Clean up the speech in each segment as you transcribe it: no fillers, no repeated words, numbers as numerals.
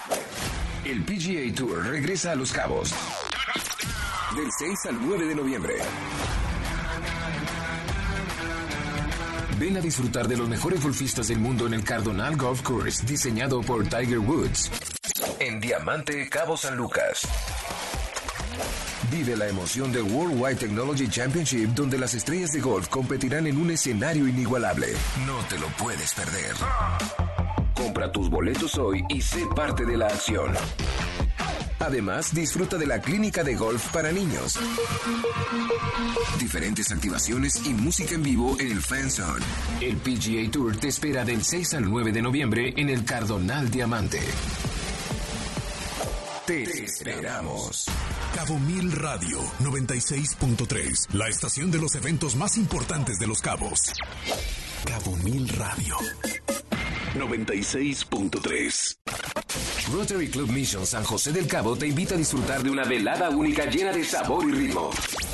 El PGA Tour regresa a Los Cabos del 6 al 9 de noviembre. Ven a disfrutar de los mejores golfistas del mundo en el Cardonal Golf Course, diseñado por Tiger Woods, en Diamante, Cabo San Lucas. Vive la emoción del Worldwide Technology Championship, donde las estrellas de golf competirán en un escenario inigualable. No te lo puedes perder. Compra tus boletos hoy y sé parte de la acción. Además, disfruta de la clínica de golf para niños, diferentes activaciones y música en vivo en el Fan Zone. El PGA Tour te espera del 6 al 9 de noviembre en el Cardonal Diamante. Te esperamos. Cabo Mil Radio 96.3, la estación de los eventos más importantes de Los Cabos. Cabo Mil Radio 96.3. Rotary Club Mission San José del Cabo te invita a disfrutar de una velada única llena de sabor y ritmo.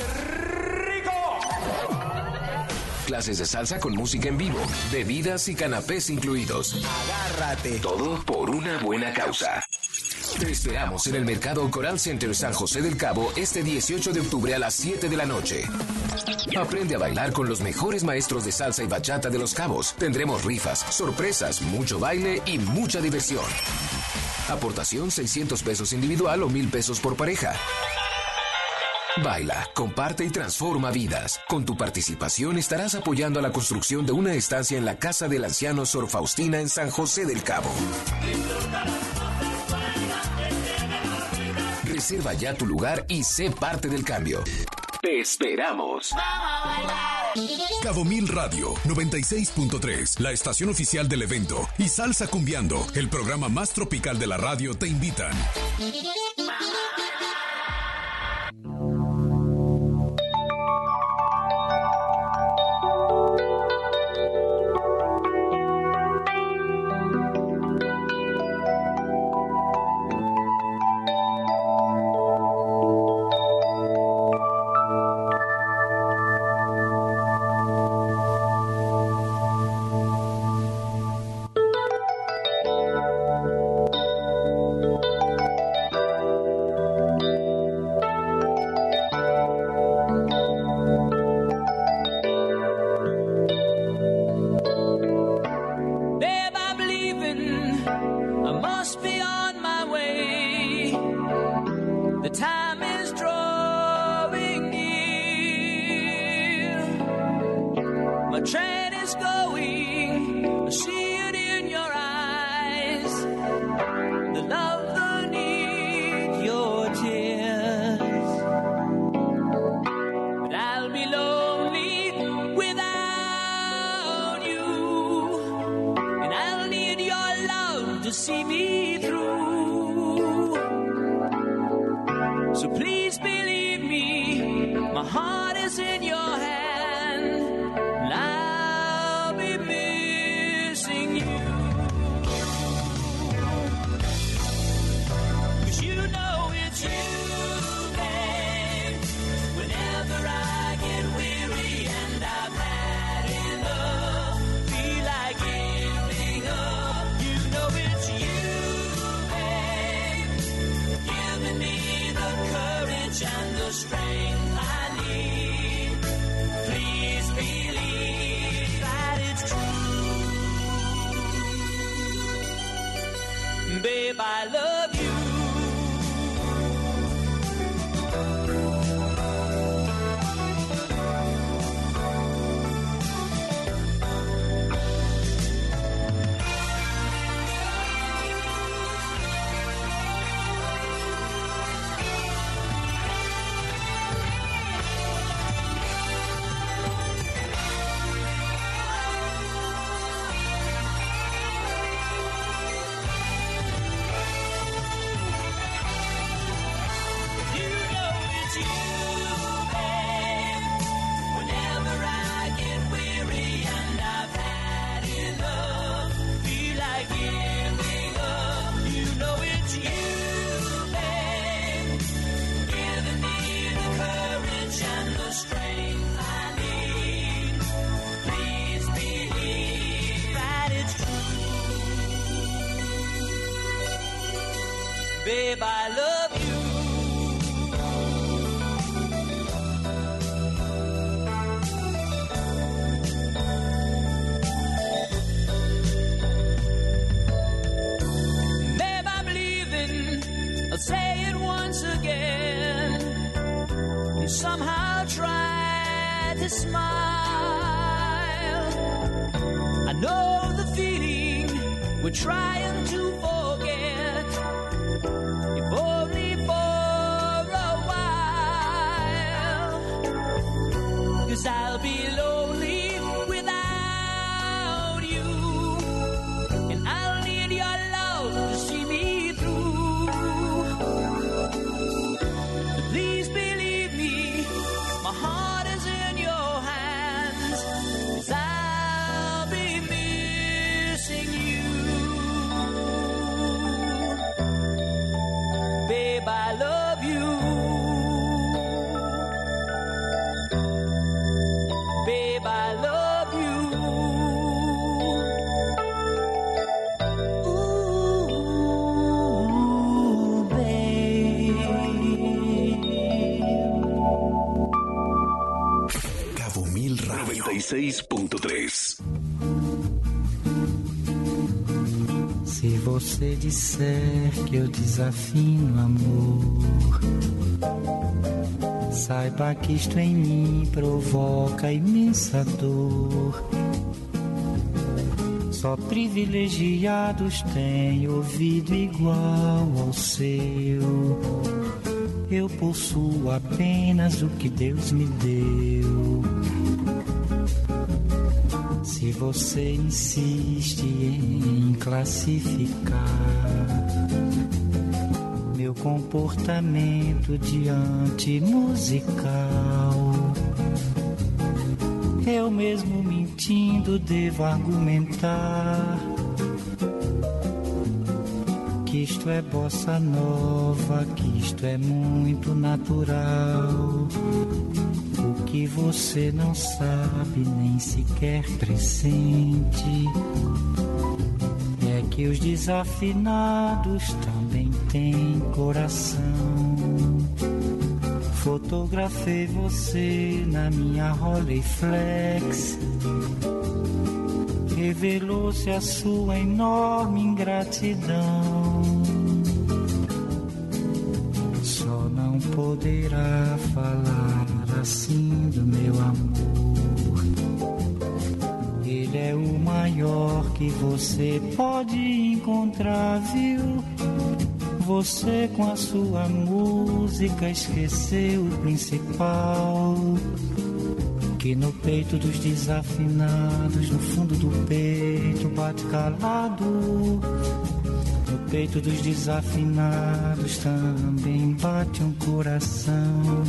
Clases de salsa con música en vivo, bebidas y canapés incluidos. Agárrate. Todo por una buena causa. Te esperamos en el Mercado Coral Center San José del Cabo este 18 de octubre a las 7 de la noche. Aprende a bailar con los mejores maestros de salsa y bachata de Los Cabos. Tendremos rifas, sorpresas, mucho baile y mucha diversión. Aportación 600 pesos individual o 1,000 pesos por pareja. Baila, comparte y transforma vidas. Con tu participación estarás apoyando a la construcción de una estancia en la Casa del Anciano Sor Faustina en San José del Cabo. Reserva ya tu lugar y sé parte del cambio. Te esperamos. Cabo Mil Radio 96.3, la estación oficial del evento, y Salsa Cumbiando, el programa más tropical de la radio, te invitan. Babe, I love you. Babe, I'm leaving. I'll say it once again. You somehow try to smile. I know the feeling we're trying to forget. If only for a while. 'Cause I'll be lonely without you. And I'll need your love to see me through. But please believe me, my heart is in your hands. 'Cause I'll be missing you. Babe, I love you. Babe, I love you. Ooh, babe. Cabo Mil Radio 96.3. Se você disser que eu desafino amor, saiba que isto em mim provoca imensa dor. Só privilegiados têm ouvido igual ao seu. Eu possuo apenas o que Deus me deu. Se você insiste em classificar meu comportamento diante musical, eu mesmo mentindo devo argumentar que isto é bossa nova, que isto é muito natural. O que você não sabe, nem sequer pressente, é que os desafinados também têm coração. Fotografei você na minha Rolleiflex. Revelou-se a sua enorme ingratidão. Só não poderá falar assim do meu amor. Ele é o maior que você pode encontrar, viu? Você com a sua música esqueceu o principal, que no peito dos desafinados, no fundo do peito bate calado. No peito dos desafinados também bate um coração.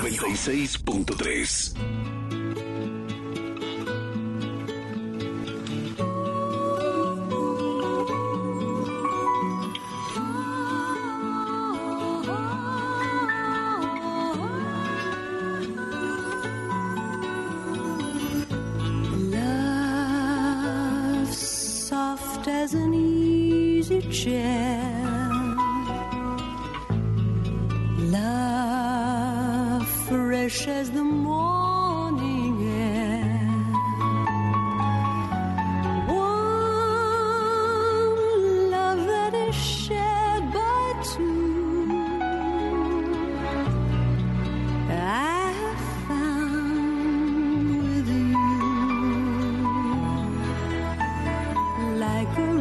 96.3. Love soft as an easy chair. Love fresh as the morning air. One love that is shared by two. I have found with you, like a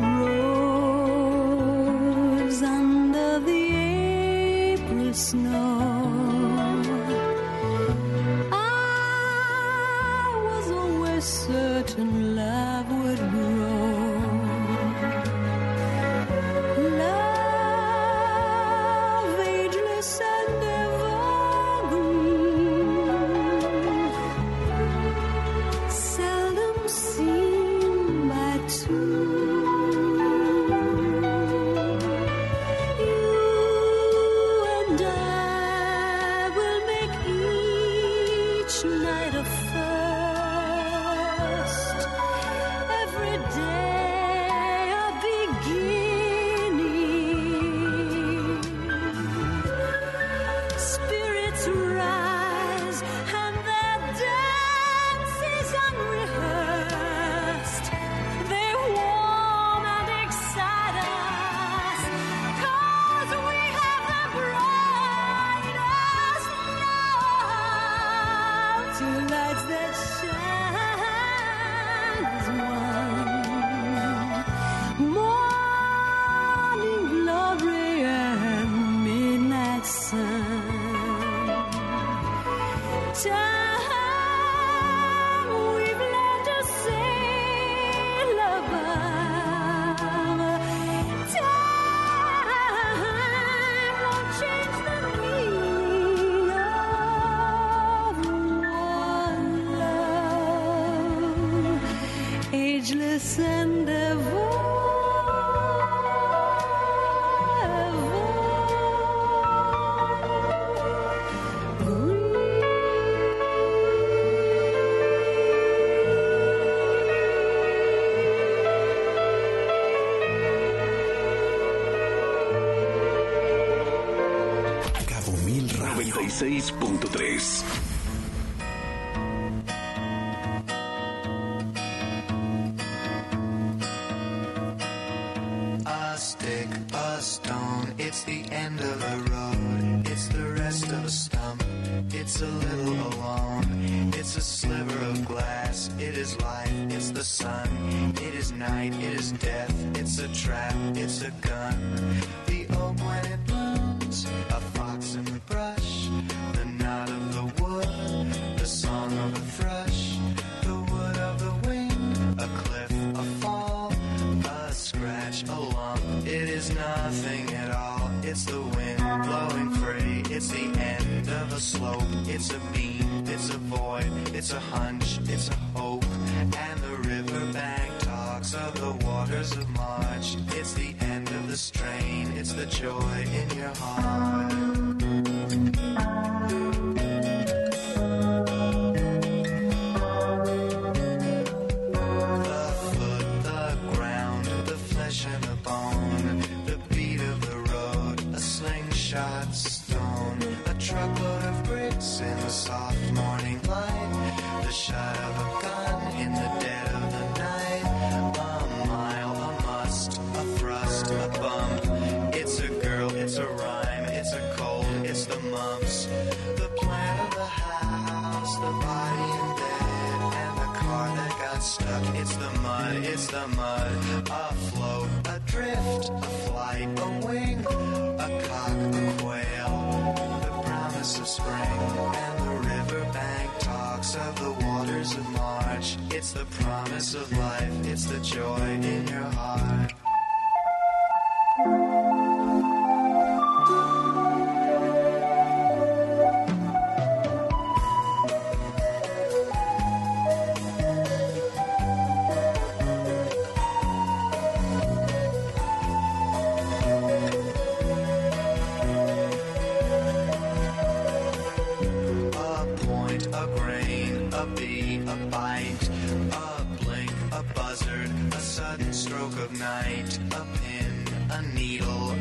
rose under the April snow. I was always certain love would grow. Love ageless and evergreen, seldom seen by two. You and I will make each night a first, every day a beginning. Spirits rise and their dance is unrehearsed. They warm and excite us, 'cause we have the brightest love. Two lights that shine as one. Morning glory and midnight sun. Time we've learned to sail above. Time won't change the meaning of one love, ageless and Cabo Mil Radio 96.3. A stick, a stone, it's the end of the road. It's the rest of a stump, it's a little alone. It's a sliver of glass, it is life, it's the sun. It is night, it is death, it's a trap, it's a gun. The oak when it blooms, a fox in the brush. The knot of the wood, the song of a thrush. The wood of the wind, a cliff, a fall. A scratch, a lump, it is nothing at all. It's the wind blowing free, it's the end of a slope. It's a beam, it's a void, it's a hunch, it's a hope. And the riverbank talks of the waters of March. It's the end of the strain, it's the joy in your heart. The foot, the ground, the flesh and the bone, the beat of the road, a slingshot stone, a truckload of bricks in the soft morning light, the shot of a gun in the dead of the night, a mile, a must, a thrust, a bump. It's a girl, it's a rhyme, it's a cold, it's the mumps, the plan of the house, the body in bed, and the car that got stuck. It's the mud, it's the mud, a float, a drift, a flight, a wing, a cock, a quail, the promise of spring, and the riverbank talks of the waters of March. It's the promise of life, it's the joy in your heart.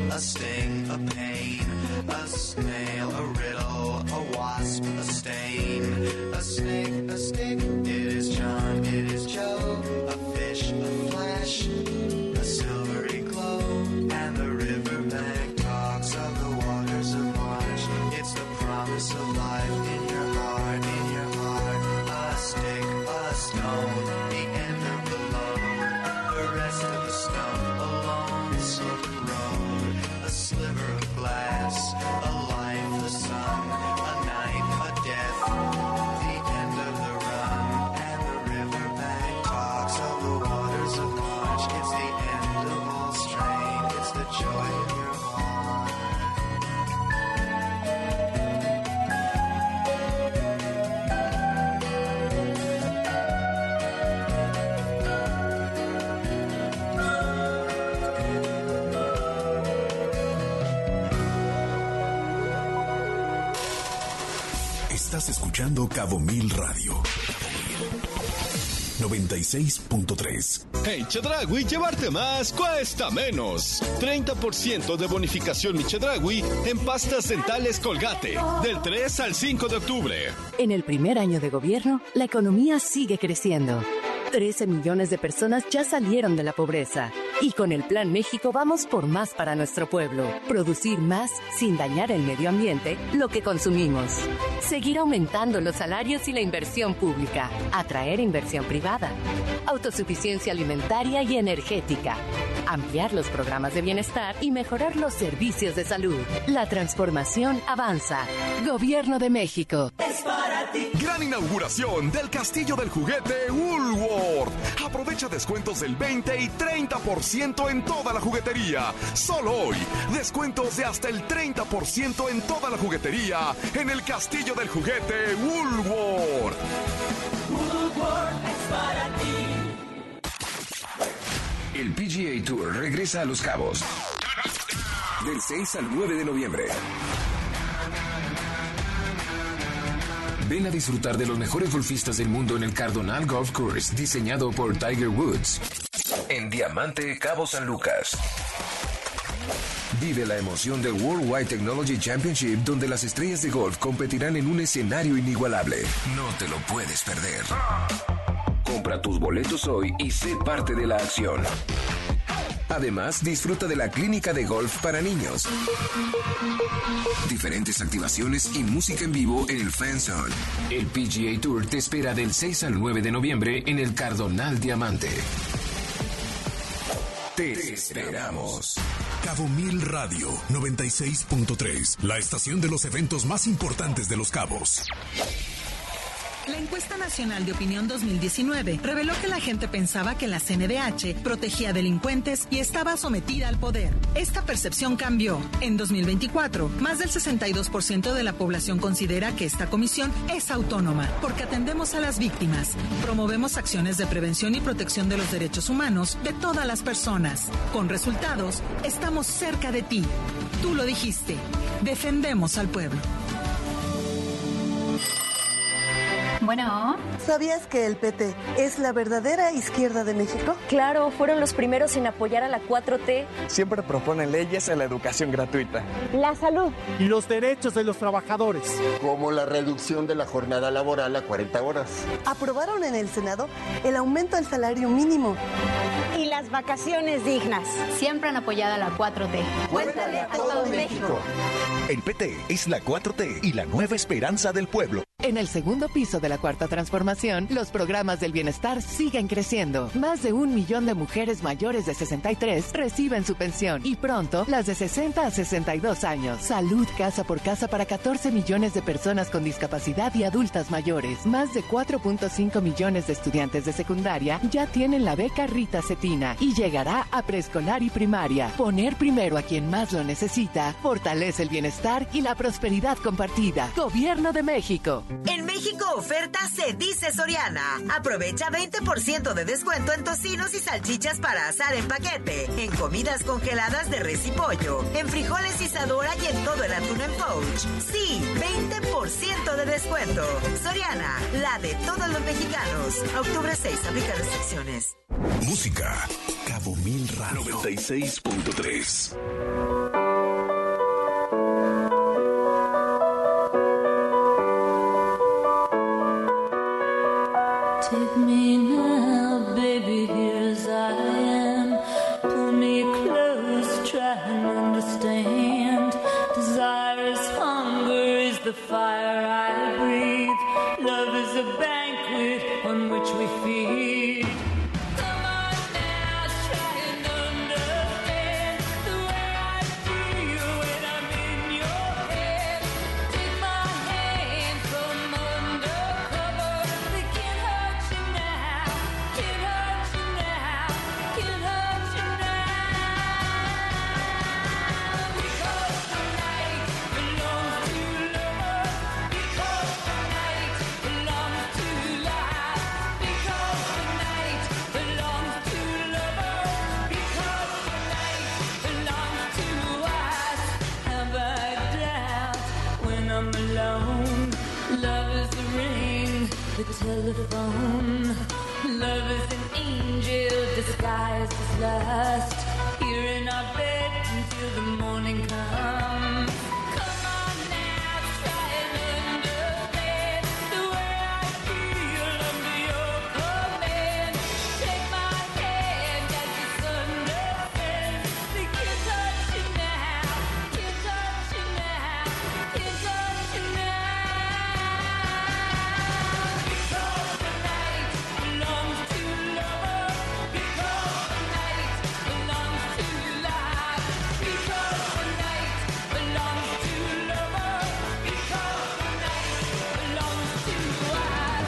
a sting, a pain, a snail, a riddle, a wasp, a stain, a snake, a stick. It is John, it is Joe, a fish, a flash, a silvery glow, and the riverbank talks of the waters of March. It's the promise of life in your heart, in your heart. A stick, a stone, the end of the load, the rest of the stump along the silver road. A sliver of glass, a life, the sun, a night, a death, the end of the run, and the riverbank talks of the waters of March. It's the end of all strain, it's the joy in your heart. Estás escuchando Cabo Mil Radio 96.3. En Chedraui, llevarte más cuesta menos. 30% de bonificación Mi Chedraui en pastas dentales Colgate, del 3 al 5 de octubre. En el primer año de gobierno, la economía sigue creciendo. 13 millones de personas ya salieron de la pobreza. Y con el Plan México vamos por más para nuestro pueblo. Producir más sin dañar el medio ambiente, lo que consumimos. Seguir aumentando los salarios y la inversión pública. Atraer inversión privada. Autosuficiencia alimentaria y energética. Ampliar los programas de bienestar y mejorar los servicios de salud. La transformación avanza. Gobierno de México. Es para ti. Gran inauguración del Castillo del Juguete Woolworth. Aprovecha descuentos del 20 y 30% en toda la juguetería. Solo hoy, descuentos de hasta el 30% en toda la juguetería en el Castillo del Juguete Woolworth. Woolworth es para ti. El PGA Tour regresa a Los Cabos del 6 al 9 de noviembre. Ven a disfrutar de los mejores golfistas del mundo en el Cardonal Golf Course, diseñado por Tiger Woods, en Diamante, Cabo San Lucas. Vive la emoción del Worldwide Technology Championship, donde las estrellas de golf competirán en un escenario inigualable. No te lo puedes perder. Compra tus boletos hoy y sé parte de la acción. Además, disfruta de la clínica de golf para niños. Diferentes activaciones y música en vivo en el Fan Zone. El PGA Tour te espera del 6 al 9 de noviembre en el Cardonal Diamante. Te esperamos. Cabo Mil Radio 96.3, la estación de los eventos más importantes de Los Cabos. La encuesta nacional de opinión 2019 reveló que la gente pensaba que la CNDH protegía delincuentes y estaba sometida al poder. Esta percepción cambió. En 2024, más del 62% de la población considera que esta comisión es autónoma porque atendemos a las víctimas, promovemos acciones de prevención y protección de los derechos humanos de todas las personas. Con resultados, estamos cerca de ti. Tú lo dijiste. Defendemos al pueblo. Bueno. ¿Sabías que el PT es la verdadera izquierda de México? Claro, fueron los primeros en apoyar a la 4T. Siempre proponen leyes a la educación gratuita. La salud. Y los derechos de los trabajadores. Como la reducción de la jornada laboral a 40 horas. Aprobaron en el Senado el aumento del salario mínimo. Y las vacaciones dignas. Siempre han apoyado a la 4T. Cuéntale a todo México. El PT es la 4T y la nueva esperanza del pueblo. En el segundo piso de la Cuarta Transformación, los programas del bienestar siguen creciendo. Más de 1 millón de mujeres mayores de 63 reciben su pensión y pronto las de 60 a 62 años. Salud casa por casa para 14 millones de personas con discapacidad y adultas mayores. Más de 4.5 millones de estudiantes de secundaria ya tienen la beca Rita Cetina y llegará a preescolar y primaria. Poner primero a quien más lo necesita fortalece el bienestar y la prosperidad compartida. Gobierno de México. En México oferta se dice Soriana. Aprovecha 20% de descuento en tocinos y salchichas para asar en paquete, en comidas congeladas de res y pollo, en frijoles y sadora y en todo el atún en pouch. Sí, 20% de descuento. Soriana, la de todos los mexicanos. A octubre 6, aplica restricciones. Música. Cabo Mil Radio 96.3. and understand. Desire is hunger, is the fire I breathe. Love is a banquet on which we feed. Come on now, try and understand the way I feel when I'm in your head. Take my hand from undercover. They can't hurt you now, can't hurt you now, can't hurt you now. Because the night belongs to lovers. Because the night belongs to life. Because the night belongs to lovers. Because the night belongs to us. Have I doubt when I'm alone? Love is the ring, the telephone. Love is an angel disguised as lust. Here in our bed until the morning comes. Come on now, try and understand the way I feel under your command. Take my hand as the sun descends. They can't touch you now, can't touch you now, can't touch you now. Because the night belongs to lovers. Because the night belongs to life. Because the night belongs to lovers. Because the night belongs to us.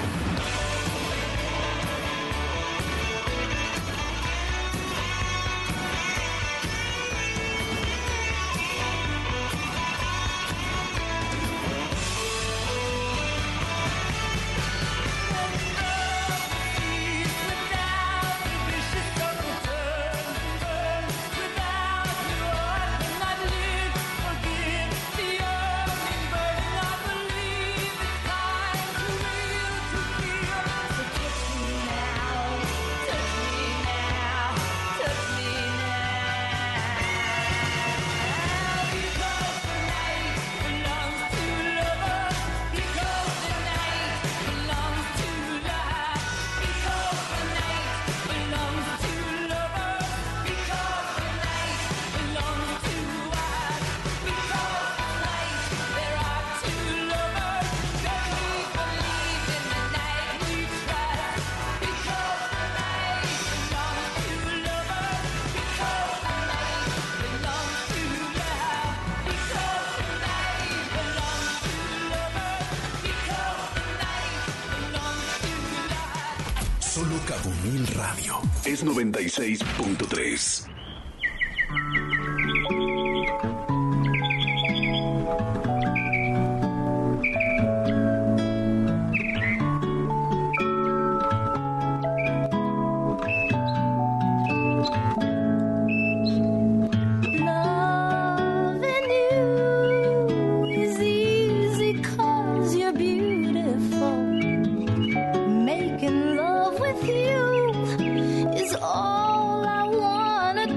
Solo Cabo Mil Radio es 96.3. Loving you is easy 'cause you're beautiful. Making love with you is all I wanna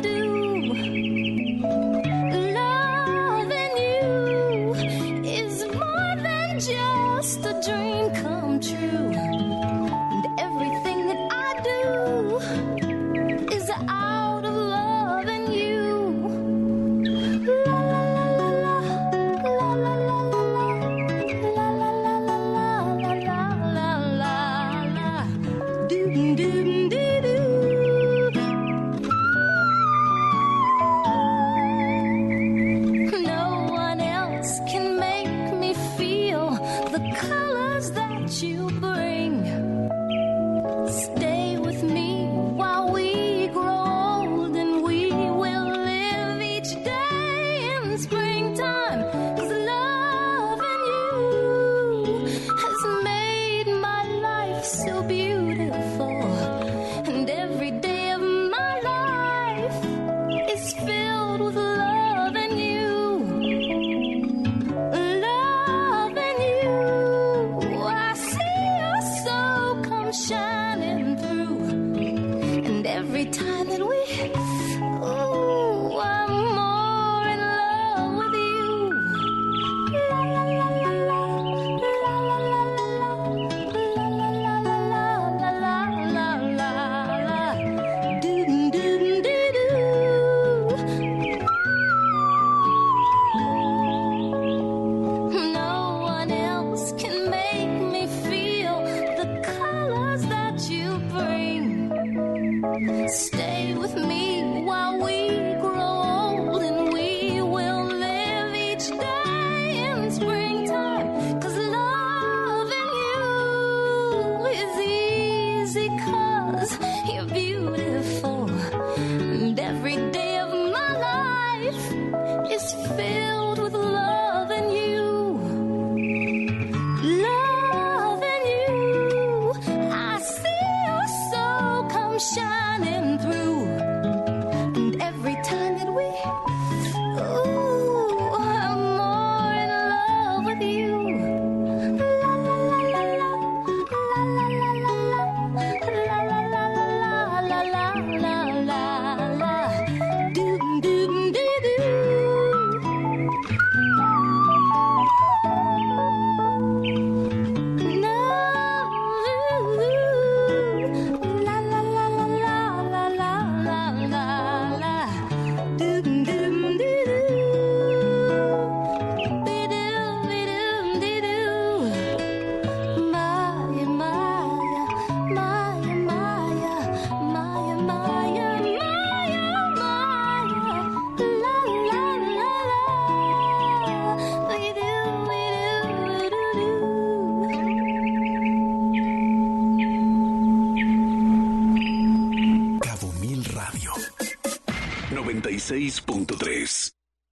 96.3.